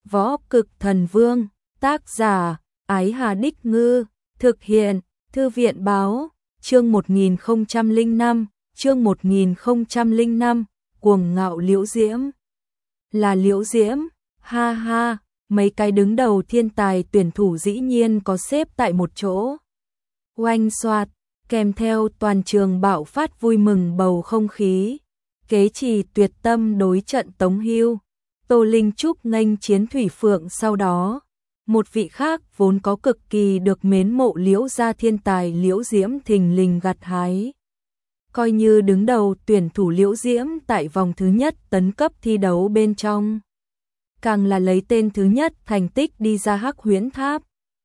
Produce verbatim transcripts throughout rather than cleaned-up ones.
Võ Cực Thần Vương, tác giả, Ái Hà Đích Ngư, thực hiện, Thư viện Báo, chương một nghìn không trăm lẻ năm, chương một nghìn không trăm lẻ năm, cuồng ngạo Liễu Diễm. Là Liễu Diễm, ha ha, mấy cái đứng đầu thiên tài tuyển thủ dĩ nhiên có xếp tại một chỗ. Oanh xoạt, kèm theo toàn trường bạo phát vui mừng bầu không khí. Kế trì tuyệt tâm đối trận Tống Hưu, Tô Linh Trúc nghênh chiến Thủy Phượng sau đó. Một vị khác vốn có cực kỳ được mến mộ Liễu gia thiên tài Liễu Diễm thình lình gặt hái. Coi như đứng đầu tuyển thủ Liễu Diễm tại vòng thứ nhất tấn cấp thi đấu bên trong. Càng là lấy tên thứ nhất thành tích đi ra Hắc Huyễn Tháp.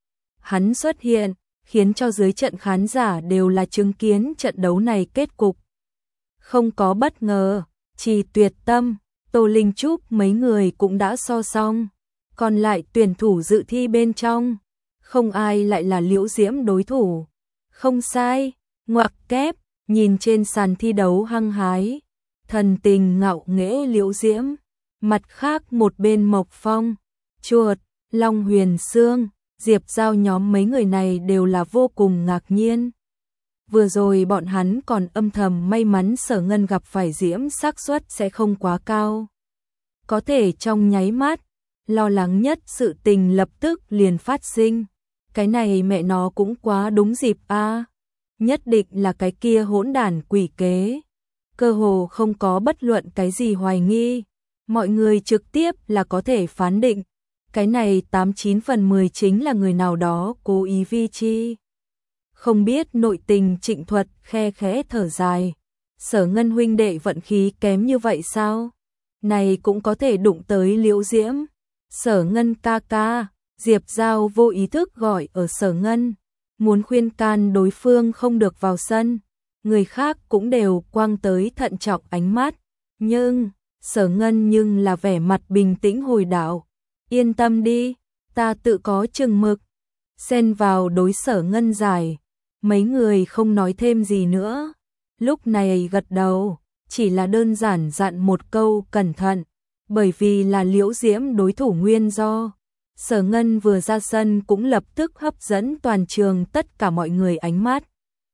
Hắn xuất hiện, khiến cho dưới trận khán giả đều là chứng kiến trận đấu này kết cục. Không có bất ngờ, Trì Tuyệt Tâm, Tô Linh Trúc mấy người cũng đã so xong. Còn lại tuyển thủ dự thi bên trong, không ai lại là Liễu Diễm đối thủ. Không sai, ngoặc kép, nhìn trên sàn thi đấu hăng hái, thần tình ngạo nghễ Liễu Diễm. Mặt khác một bên Mộc Phong, Chuột, Long Huyền Sương, Diệp Giao nhóm mấy người này đều là vô cùng ngạc nhiên. Vừa rồi bọn hắn còn âm thầm may mắn Sở Ngân gặp phải Diễm xác suất sẽ không quá cao. Có thể trong nháy mắt, lo lắng nhất sự tình lập tức liền phát sinh. Cái này mẹ nó cũng quá đúng dịp a. À. Nhất định là cái kia hỗn đản quỷ kế. Cơ hồ không có bất luận cái gì hoài nghi. Mọi người trực tiếp là có thể phán định. Cái này tám chín phần mười chính là người nào đó cố ý vi chi. Không biết nội tình Trịnh Thuật khe khẽ thở dài. Sở Ngân huynh đệ vận khí kém như vậy sao? Này cũng có thể đụng tới Liễu Diễm. Sở Ngân ca ca, Diệp Giao vô ý thức gọi ở Sở Ngân. Muốn khuyên can đối phương không được vào sân. Người khác cũng đều quăng tới thận trọng ánh mắt. Nhưng, Sở Ngân nhưng là vẻ mặt bình tĩnh hồi đạo. Yên tâm đi, ta tự có chừng mực. Xen vào đối Sở Ngân giải. Mấy người không nói thêm gì nữa. Lúc này gật đầu, chỉ là đơn giản dặn một câu cẩn thận. Bởi vì là Liễu Diễm đối thủ nguyên do. Sở Ngân vừa ra sân cũng lập tức hấp dẫn toàn trường tất cả mọi người ánh mắt.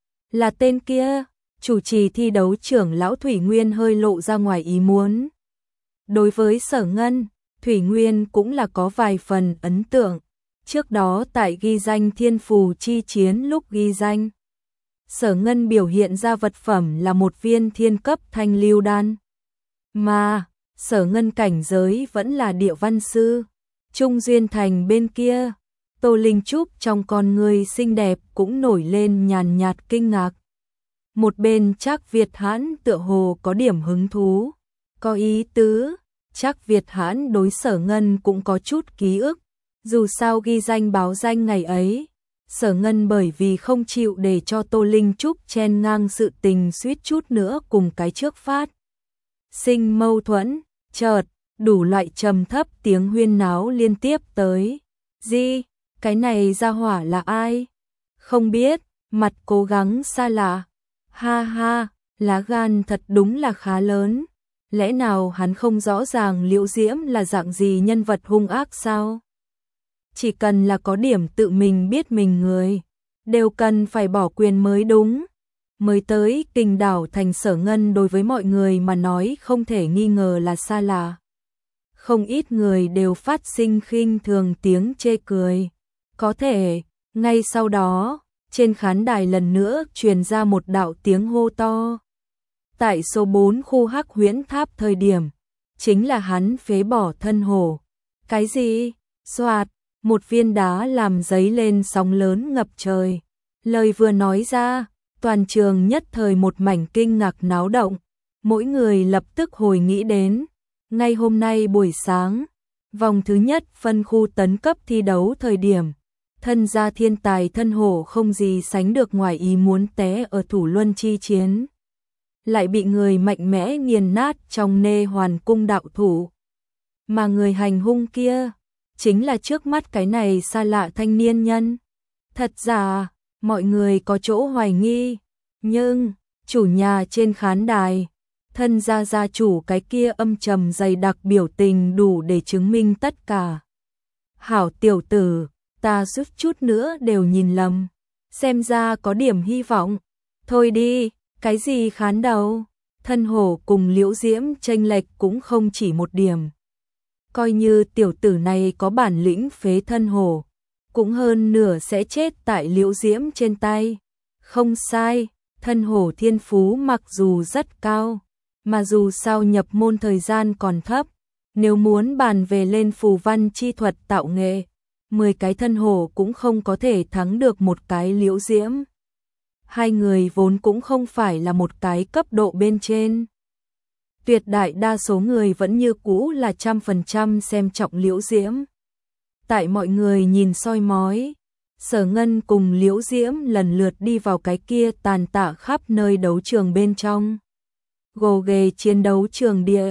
Là tên kia, chủ trì thi đấu trưởng lão Thủy Nguyên hơi lộ ra ngoài ý muốn. Đối với Sở Ngân, Thủy Nguyên cũng là có vài phần ấn tượng. Trước đó tại ghi danh thiên phù chi chiến lúc ghi danh, Sở Ngân biểu hiện ra vật phẩm là một viên thiên cấp thanh lưu đan. Mà, Sở Ngân cảnh giới vẫn là địa văn sư. Trung Duyên Thành bên kia, Tô Linh Trúc trong con người xinh đẹp cũng nổi lên nhàn nhạt kinh ngạc. Một bên Trác Việt Hãn tựa hồ có điểm hứng thú, có ý tứ. Trác Việt Hãn đối Sở Ngân cũng có chút ký ức. Dù sao ghi danh báo danh ngày ấy, Sở Ngân bởi vì không chịu để cho Tô Linh Trúc chen ngang sự tình suýt chút nữa cùng cái trước phát sinh mâu thuẫn, chợt, đủ loại trầm thấp tiếng huyên náo liên tiếp tới. Gì? Cái này ra hỏa là ai? Không biết, mặt cố gắng xa lạ. Ha ha, lá gan thật đúng là khá lớn. Lẽ nào hắn không rõ ràng Liễu Diễm là dạng gì nhân vật hung ác sao? Chỉ cần là có điểm tự mình biết mình người, đều cần phải bỏ quyền mới đúng. Mới tới Kình Đảo thành Sở Ngân đối với mọi người mà nói không thể nghi ngờ là xa lạ. Không ít người đều phát sinh khinh thường tiếng chê cười. Có thể, ngay sau đó, trên khán đài lần nữa truyền ra một đạo tiếng hô to. Tại số bốn khu Hắc Huyễn Tháp thời điểm, chính là hắn phế bỏ thân hổ. Cái gì? Xoạt, một viên đá làm giấy lên sóng lớn ngập trời. Lời vừa nói ra, toàn trường nhất thời một mảnh kinh ngạc náo động. Mỗi người lập tức hồi nghĩ đến. Ngay hôm nay buổi sáng, vòng thứ nhất phân khu tấn cấp thi đấu thời điểm, thân gia thiên tài thân hổ không gì sánh được ngoài ý muốn té ở thủ luân chi chiến. Lại bị người mạnh mẽ nghiền nát trong nê hoàn cung đạo thủ. Mà người hành hung kia, chính là trước mắt cái này xa lạ thanh niên nhân. Thật ra, mọi người có chỗ hoài nghi, nhưng, chủ nhà trên khán đài, thân gia gia chủ cái kia âm trầm dày đặc biểu tình đủ để chứng minh tất cả. Hảo tiểu tử, ta suýt chút nữa đều nhìn lầm. Xem ra có điểm hy vọng. Thôi đi, cái gì khán đầu. Thân hổ cùng Liễu Diễm chênh lệch cũng không chỉ một điểm. Coi như tiểu tử này có bản lĩnh phế thân hổ, cũng hơn nửa sẽ chết tại Liễu Diễm trên tay. Không sai, thân hổ thiên phú mặc dù rất cao, mà dù sao nhập môn thời gian còn thấp, nếu muốn bàn về lên phù văn chi thuật tạo nghệ, mười cái thân hổ cũng không có thể thắng được một cái Liễu Diễm. Hai người vốn cũng không phải là một cái cấp độ bên trên. Tuyệt đại đa số người vẫn như cũ là trăm phần trăm xem trọng Liễu Diễm. Tại mọi người nhìn soi mói, Sở Ngân cùng Liễu Diễm lần lượt đi vào cái kia tàn tạ khắp nơi đấu trường bên trong. Gồ ghề chiến đấu trường địa,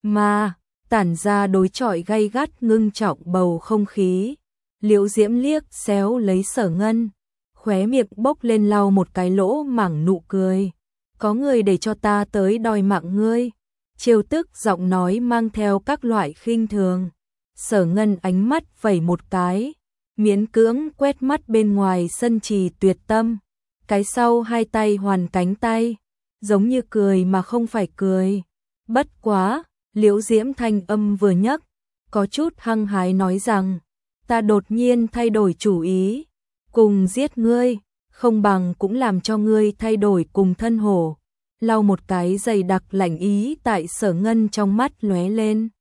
mà tản ra đối chọi gay gắt ngưng trọng bầu không khí. Liễu Diễm liếc xéo lấy Sở Ngân, khóe miệng bốc lên lau một cái lỗ mảng nụ cười. Có người để cho ta tới đòi mạng ngươi. Trêu tức giọng nói mang theo các loại khinh thường. Sở Ngân ánh mắt vẩy một cái, miễn cưỡng quét mắt bên ngoài sân trì tuyệt tâm. Cái sau hai tay hoàn cánh tay, giống như cười mà không phải cười. Bất quá, Liễu Diễm thanh âm vừa nhấc, có chút hăng hái nói rằng, ta đột nhiên thay đổi chủ ý, cùng giết ngươi, không bằng cũng làm cho ngươi thay đổi cùng thân hổ. Lau một cái dày đặc lạnh ý tại Sở Ngân trong mắt lóe lên.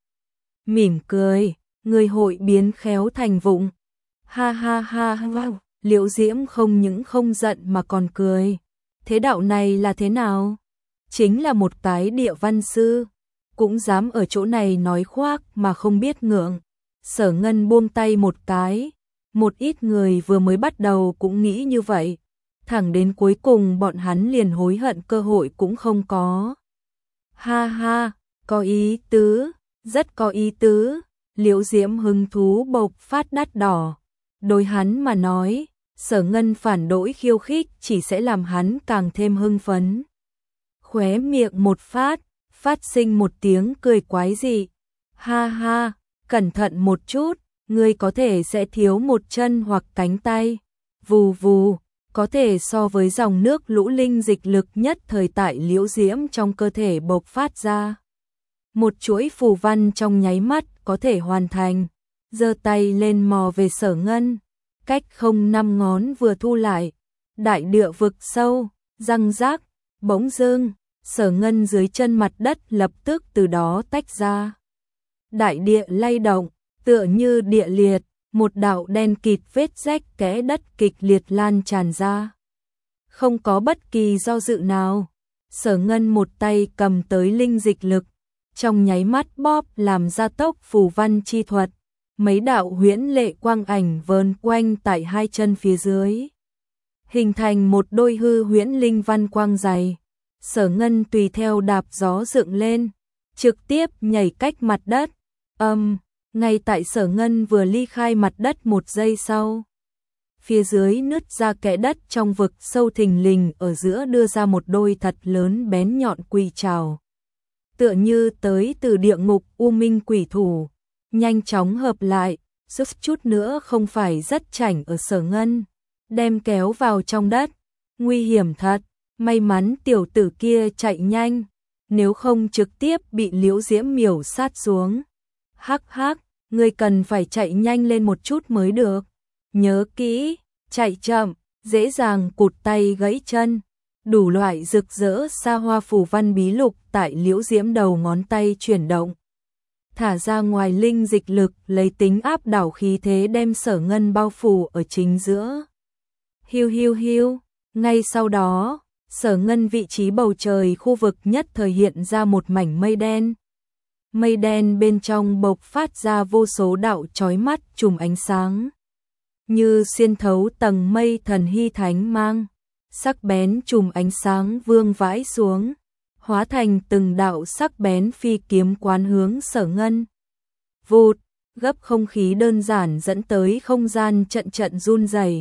Mỉm cười, người hội biến khéo thành vụng. Ha ha ha wow. Liễu Diễm không những không giận mà còn cười. Thế đạo này là thế nào? Chính là một cái địa văn sư, cũng dám ở chỗ này nói khoác mà không biết ngượng. Sở Ngân buông tay một cái. Một ít người vừa mới bắt đầu cũng nghĩ như vậy. Thẳng đến cuối cùng bọn hắn liền hối hận cơ hội cũng không có. Ha ha, có ý tứ, rất có ý tứ. Liễu Diễm hứng thú bộc phát đắt đỏ. Đối hắn mà nói, Sở Ngân phản đối khiêu khích chỉ sẽ làm hắn càng thêm hưng phấn. Khóe miệng một phát, phát sinh một tiếng cười quái dị. Ha ha, cẩn thận một chút, ngươi có thể sẽ thiếu một chân hoặc cánh tay. Vù vù. Có thể so với dòng nước lũ linh dịch lực nhất thời tại Liễu Diễm trong cơ thể bộc phát ra. Một chuỗi phù văn trong nháy mắt có thể hoàn thành, giơ tay lên mò về Sở Ngân, cách không năm ngón vừa thu lại, đại địa vực sâu, răng rác, bỗng dưng, Sở Ngân dưới chân mặt đất lập tức từ đó tách ra. Đại địa lay động, tựa như địa liệt. Một đạo đen kịt vết rách kẽ đất kịch liệt lan tràn ra. Không có bất kỳ do dự nào, Sở Ngân một tay cầm tới linh dịch lực, trong nháy mắt bóp làm gia tốc phù văn chi thuật, mấy đạo huyễn lệ quang ảnh vờn quanh tại hai chân phía dưới, hình thành một đôi hư huyễn linh văn quang dày. Sở Ngân tùy theo đạp gió dựng lên, trực tiếp nhảy cách mặt đất. Âm um, Ngay tại Sở Ngân vừa ly khai mặt đất một giây sau, phía dưới nứt ra kẽ đất trong vực sâu thình lình ở giữa đưa ra một đôi thật lớn bén nhọn quỷ trảo. Tựa như tới từ địa ngục u minh quỷ thủ, nhanh chóng hợp lại, giúp chút nữa không phải rất chảnh ở Sở Ngân, đem kéo vào trong đất. Nguy hiểm thật, may mắn tiểu tử kia chạy nhanh, nếu không trực tiếp bị Liễu Diễm miểu sát xuống. Hắc hắc, ngươi cần phải chạy nhanh lên một chút mới được. Nhớ kỹ, chạy chậm, dễ dàng cụt tay gãy chân. Đủ loại rực rỡ xa hoa phù văn bí lục tại Liễu Diễm đầu ngón tay chuyển động. Thả ra ngoài linh dịch lực lấy tính áp đảo khí thế đem Sở Ngân bao phủ ở chính giữa. Hiu hiu hiu, ngay sau đó, Sở Ngân vị trí bầu trời khu vực nhất thời hiện ra một mảnh mây đen. Mây đen bên trong bộc phát ra vô số đạo chói mắt chùm ánh sáng, như xuyên thấu tầng mây thần hy thánh mang, sắc bén chùm ánh sáng vương vãi xuống, hóa thành từng đạo sắc bén phi kiếm quán hướng Sở Ngân. Vụt, gấp không khí đơn giản dẫn tới không gian trận trận run rẩy.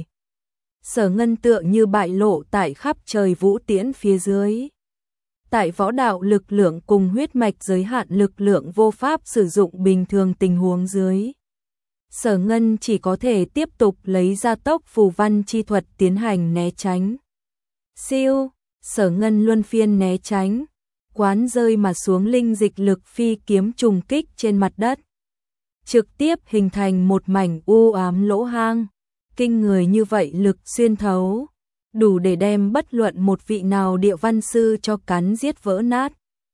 Sở Ngân tựa như bại lộ tại khắp trời vũ tiễn phía dưới. Tại võ đạo lực lượng cùng huyết mạch giới hạn lực lượng vô pháp sử dụng bình thường tình huống dưới. Sở Ngân chỉ có thể tiếp tục lấy ra tốc phù văn chi thuật tiến hành né tránh. Siêu, Sở Ngân luân phiên né tránh, quán rơi mà xuống linh dịch lực phi kiếm trùng kích trên mặt đất. Trực tiếp hình thành một mảnh u ám lỗ hang, kinh người như vậy lực xuyên thấu, đủ để đem bất luận một vị nào địa văn sư cho cắn giết vỡ nát.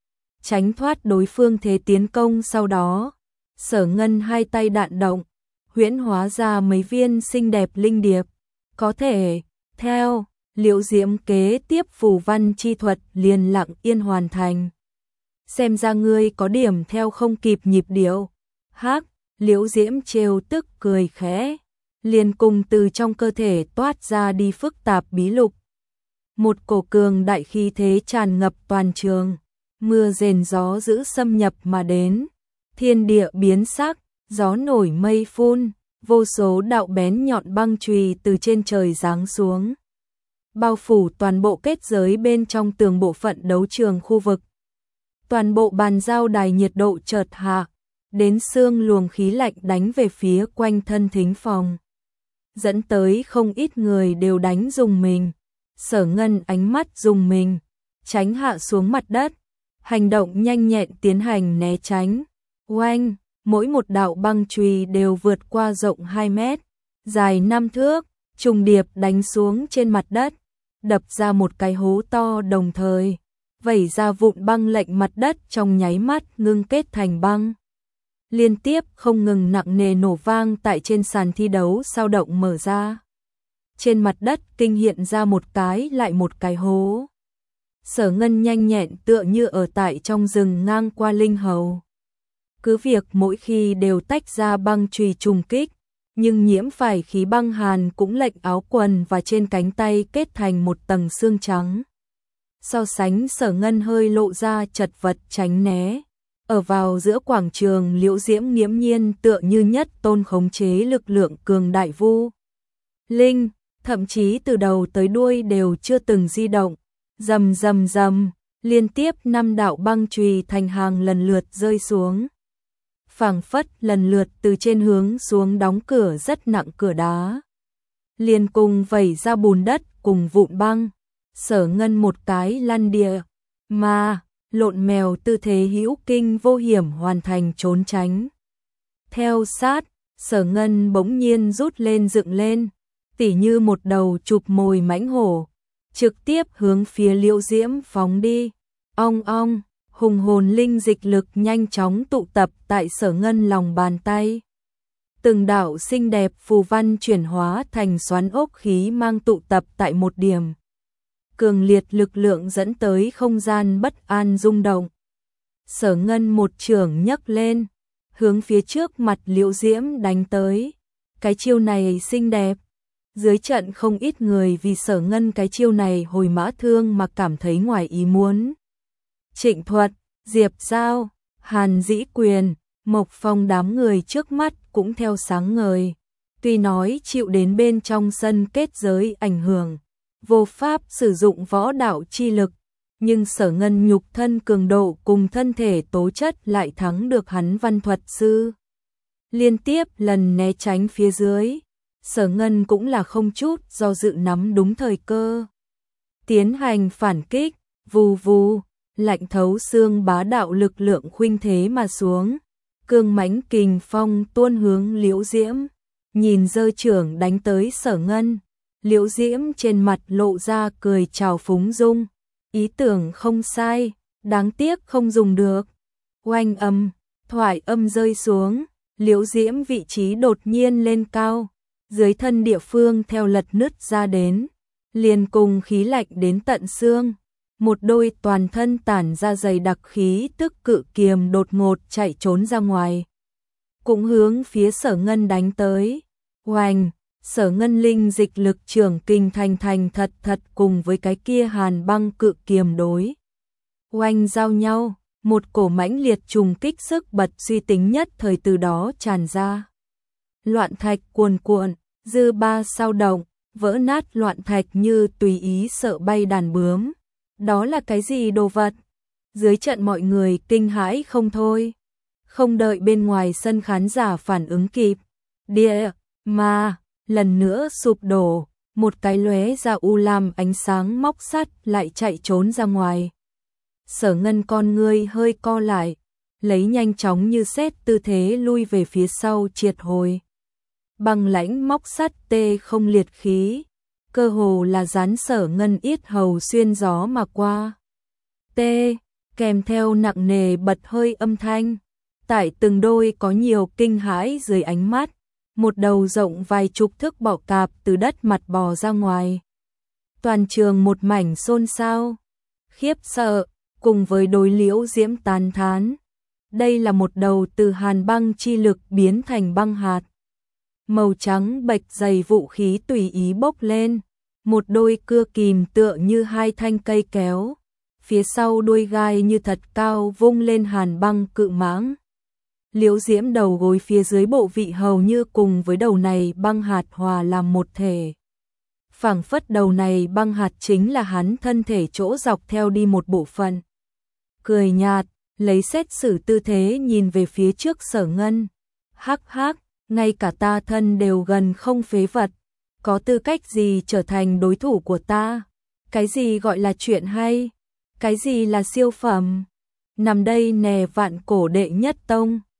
Tránh thoát đối phương thế tiến công sau đó, Sở Ngân hai tay đạn động, huyễn hóa ra mấy viên xinh đẹp linh điệp, có thể theo Liễu Diễm kế tiếp phù văn chi thuật liền lặng yên hoàn thành. Xem ra ngươi có điểm theo không kịp nhịp điệu. Hắc, Liễu Diễm trêu tức cười khẽ, liền cùng từ trong cơ thể toát ra đi phức tạp bí lục. Một cổ cường đại khí thế tràn ngập toàn trường, mưa rền gió dữ xâm nhập mà đến, thiên địa biến sắc, gió nổi mây phun, vô số đạo bén nhọn băng chùy từ trên trời giáng xuống, bao phủ toàn bộ kết giới bên trong tường bộ phận đấu trường khu vực. Toàn bộ bàn giao đài nhiệt độ chợt hạ, đến xương luồng khí lạnh đánh về phía quanh thân thính phòng, dẫn tới không ít người đều đánh rùng mình. Sở Ngân ánh mắt rùng mình, tránh hạ xuống mặt đất, hành động nhanh nhẹn tiến hành né tránh. Oanh, mỗi một đạo băng chùy đều vượt qua rộng hai mét, dài năm thước, trùng điệp đánh xuống trên mặt đất, đập ra một cái hố to, đồng thời vẩy ra vụn băng lệnh mặt đất trong nháy mắt ngưng kết thành băng. Liên tiếp không ngừng nặng nề nổ vang tại trên sàn thi đấu sao động mở ra. Trên mặt đất kinh hiện ra một cái lại một cái hố. Sở Ngân nhanh nhẹn tựa như ở tại trong rừng ngang qua linh hầu. Cứ việc mỗi khi đều tách ra băng chùy trùng kích, nhưng nhiễm phải khí băng hàn cũng lệnh áo quần và trên cánh tay kết thành một tầng xương trắng. So sánh Sở Ngân hơi lộ ra chật vật tránh né. Ở vào giữa quảng trường, Liễu Diễm nghiễm nhiên tựa như nhất tôn khống chế lực lượng cường đại vu linh, thậm chí từ đầu tới đuôi đều chưa từng di động. Rầm rầm rầm, liên tiếp năm đạo băng chùy thành hàng lần lượt rơi xuống. Phảng phất lần lượt từ trên hướng xuống đóng cửa rất nặng cửa đá. Liền cùng vẩy ra bùn đất cùng vụn băng. Sở Ngân một cái lăn địa, mà lộn mèo tư thế hữu kinh vô hiểm hoàn thành trốn tránh. Theo sát, Sở Ngân bỗng nhiên rút lên dựng lên, tỉ như một đầu chụp mồi mãnh hổ, trực tiếp hướng phía Liễu Diễm phóng đi. Ong ong, hùng hồn linh dịch lực nhanh chóng tụ tập tại Sở Ngân lòng bàn tay. Từng đạo xinh đẹp phù văn chuyển hóa thành xoắn ốc khí mang tụ tập tại một điểm. Cường liệt lực lượng dẫn tới không gian bất an rung động. Sở Ngân một chưởng nhấc lên, hướng phía trước mặt Liễu Diễm đánh tới. Cái chiêu này xinh đẹp. Dưới trận không ít người vì Sở Ngân cái chiêu này hồi mã thương mà cảm thấy ngoài ý muốn. Trịnh Thuật, Diệp Giao, Hàn Dĩ Quyền, Mộc Phong đám người trước mắt cũng theo sáng ngời. Tuy nói chịu đến bên trong sân kết giới ảnh hưởng, vô pháp sử dụng võ đạo chi lực, nhưng Sở Ngân nhục thân cường độ cùng thân thể tố chất lại thắng được hắn văn thuật sư. Liên tiếp lần né tránh phía dưới, Sở Ngân cũng là không chút do dự nắm đúng thời cơ. Tiến hành phản kích, vù vù, lạnh thấu xương bá đạo lực lượng khuynh thế mà xuống. Cương mãnh kình phong tuôn hướng Liễu Diễm, nhìn giơ chưởng đánh tới Sở Ngân. Liễu Diễm trên mặt lộ ra cười trào phúng dung, ý tưởng không sai, đáng tiếc không dùng được. Oanh âm, thoại âm rơi xuống, Liễu Diễm vị trí đột nhiên lên cao, dưới thân địa phương theo lật nứt ra đến, liền cùng khí lạnh đến tận xương. Một đôi toàn thân tản ra dày đặc khí tức cự kiềm đột ngột chạy trốn ra ngoài, cũng hướng phía Sở Ngân đánh tới. Oanh, Sở Ngân linh dịch lực trường kinh thành thành thật thật cùng với cái kia hàn băng cự kiềm đối oanh giao nhau, một cổ mãnh liệt trùng kích sức bật suy tính nhất thời từ đó tràn ra. Loạn thạch cuồn cuộn, dư ba sao động, vỡ nát loạn thạch như tùy ý sợ bay đàn bướm. Đó là cái gì đồ vật? Dưới trận mọi người kinh hãi không thôi. Không đợi bên ngoài sân khán giả phản ứng kịp, Địa mà lần nữa sụp đổ, một cái lóe ra u lam ánh sáng móc sắt lại chạy trốn ra ngoài. Sở Ngân con ngươi hơi co lại, lấy nhanh chóng như xét tư thế lui về phía sau triệt hồi. Băng lãnh móc sắt tê không liệt khí, cơ hồ là dán Sở Ngân yết hầu xuyên gió mà qua. Tê, kèm theo nặng nề bật hơi âm thanh, tại từng đôi có nhiều kinh hãi dưới ánh mắt, một đầu rộng vài chục thước bọ cạp từ đất mặt bò ra ngoài. Toàn trường một mảnh xôn xao, khiếp sợ, cùng với đối Liễu Diễm tán thán. Đây là một đầu từ hàn băng chi lực biến thành băng hạt. Màu trắng bạch dày vũ khí tùy ý bốc lên, một đôi cưa kìm tựa như hai thanh cây kéo, phía sau đuôi gai như thật cao vung lên hàn băng cự mãng. Liễu Diễm đầu gối phía dưới bộ vị hầu như cùng với đầu này băng hạt hòa làm một thể. Phảng phất đầu này băng hạt chính là hắn thân thể chỗ dọc theo đi một bộ phận. Cười nhạt, lấy xét xử tư thế nhìn về phía trước Sở Ngân. Hắc hắc, ngay cả ta thân đều gần không phế vật, có tư cách gì trở thành đối thủ của ta? Cái gì gọi là chuyện hay? Cái gì là siêu phẩm? Nằm đây nè vạn cổ đệ nhất tông.